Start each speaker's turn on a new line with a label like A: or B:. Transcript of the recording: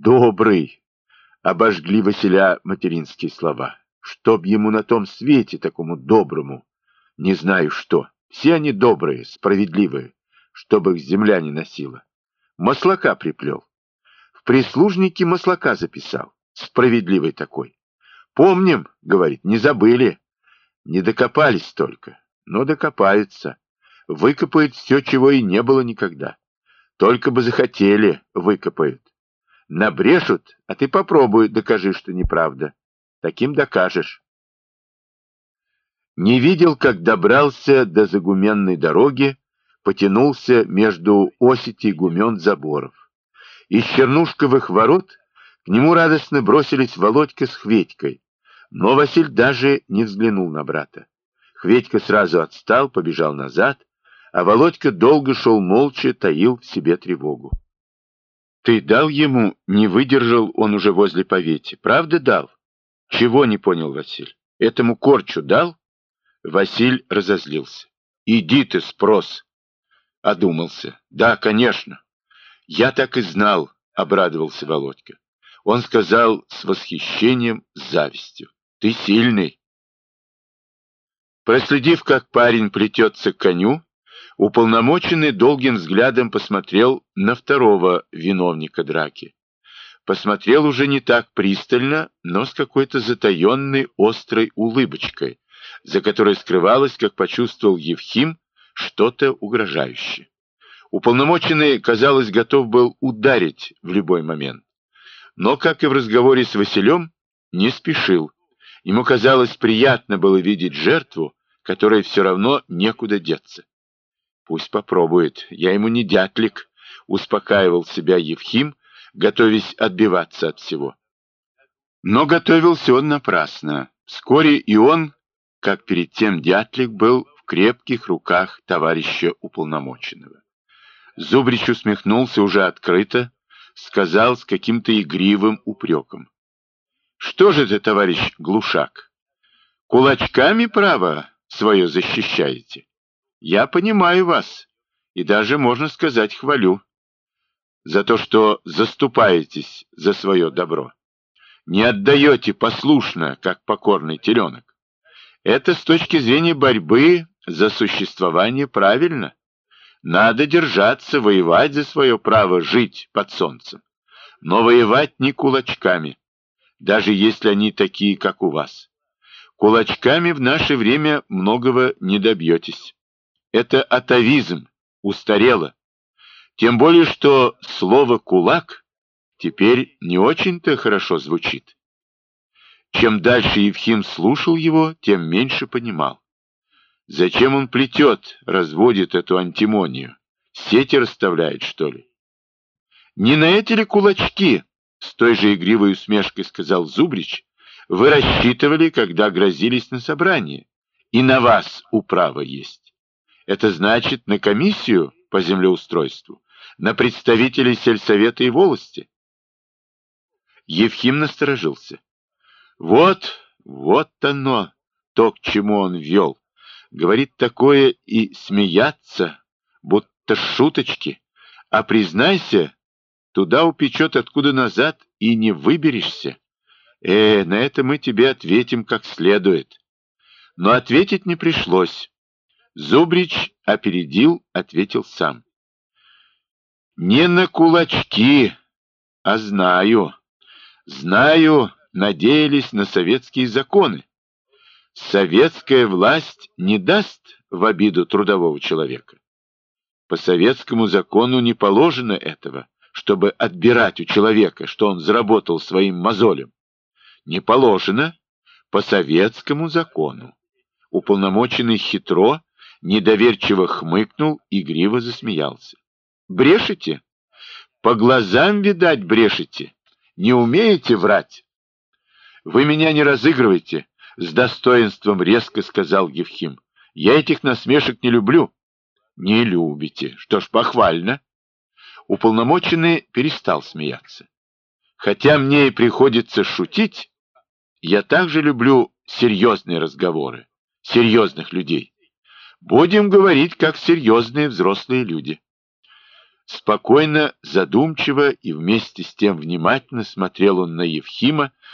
A: добрый!» — обожгли Василя материнские слова. «Чтоб ему на том свете, такому доброму, не знаю что. Все они добрые, справедливые, чтоб их земля не носила. Маслака приплел. В прислужники Маслака записал. Справедливый такой. Помним, говорит, не забыли. Не докопались только, но докопаются. Выкопают все, чего и не было никогда. Только бы захотели, выкопают. Набрешут, а ты попробуй, докажи, что неправда. Таким докажешь. Не видел, как добрался до Загуменной дороги, потянулся между Осети и Гумен заборов. Из Чернушковых ворот к нему радостно бросились Володька с Хведькой, но Василь даже не взглянул на брата. Хведька сразу отстал, побежал назад, а Володька долго шел молча, таил в себе тревогу. «Ты дал ему?» — не выдержал он уже возле Повети. «Правда дал?» «Чего?» — не понял Василь. «Этому корчу дал?» Василь разозлился. «Иди ты, спрос!» Одумался. «Да, конечно. Я так и знал», — обрадовался Володька. Он сказал с восхищением, с завистью. «Ты сильный». Проследив, как парень плетется к коню, уполномоченный долгим взглядом посмотрел на второго виновника драки. Посмотрел уже не так пристально, но с какой-то затаенной острой улыбочкой, за которой скрывалось, как почувствовал Евхим, что-то угрожающее. Уполномоченный, казалось, готов был ударить в любой момент. Но, как и в разговоре с Василем, не спешил. Ему казалось, приятно было видеть жертву, которой все равно некуда деться. «Пусть попробует, я ему не дятлик», — успокаивал себя Евхим, готовясь отбиваться от всего. Но готовился он напрасно. Вскоре и он, как перед тем дятлик, был в крепких руках товарища уполномоченного. Зубрич усмехнулся уже открыто, сказал с каким-то игривым упреком: «Что же ты, товарищ Глушак, кулачками право свое защищаете? Я понимаю вас и даже, можно сказать, хвалю за то, что заступаетесь за свое добро. Не отдаете послушно, как покорный теленок. Это с точки зрения борьбы за существование правильно. Надо держаться, воевать за свое право жить под солнцем. Но воевать не кулачками, даже если они такие, как у вас. Кулачками в наше время многого не добьетесь. Это атавизм, устарело. Тем более, что слово «кулак» теперь не очень-то хорошо звучит. Чем дальше Евхим слушал его, тем меньше понимал. Зачем он плетет, разводит эту антимонию? Сети расставляет, что ли? «Не на эти ли кулачки?» — с той же игривой усмешкой сказал Зубрич. «Вы рассчитывали, когда грозились на собрание, и на вас управа есть. Это значит, на комиссию по землеустройству, на представителей сельсовета и волости?» Евхим насторожился. Вот оно, то, к чему он вел. Говорит такое и смеяться, будто шуточки. А признайся, туда упечет, откуда назад, и не выберешься. На это мы тебе ответим как следует. Но ответить не пришлось. Зубрич опередил, ответил сам. Не на кулачки, а знаю. Знаю, надеялись на советские законы. Советская власть не даст в обиду трудового человека. По советскому закону не положено этого, чтобы отбирать у человека, что он заработал своим мозолем. Не положено по советскому закону. Уполномоченный хитро, недоверчиво хмыкнул, игриво засмеялся. Брешете? По глазам, видать, брешете. Не умеете врать? Вы меня не разыгрывайте, с достоинством резко сказал Евхим. Я этих насмешек не люблю. Не любите. Что ж, похвально. Уполномоченный перестал смеяться. Хотя мне и приходится шутить, я также люблю серьезные разговоры, серьезных людей. Будем говорить, как серьезные взрослые люди. Спокойно, задумчиво и вместе с тем внимательно смотрел он на Евхима,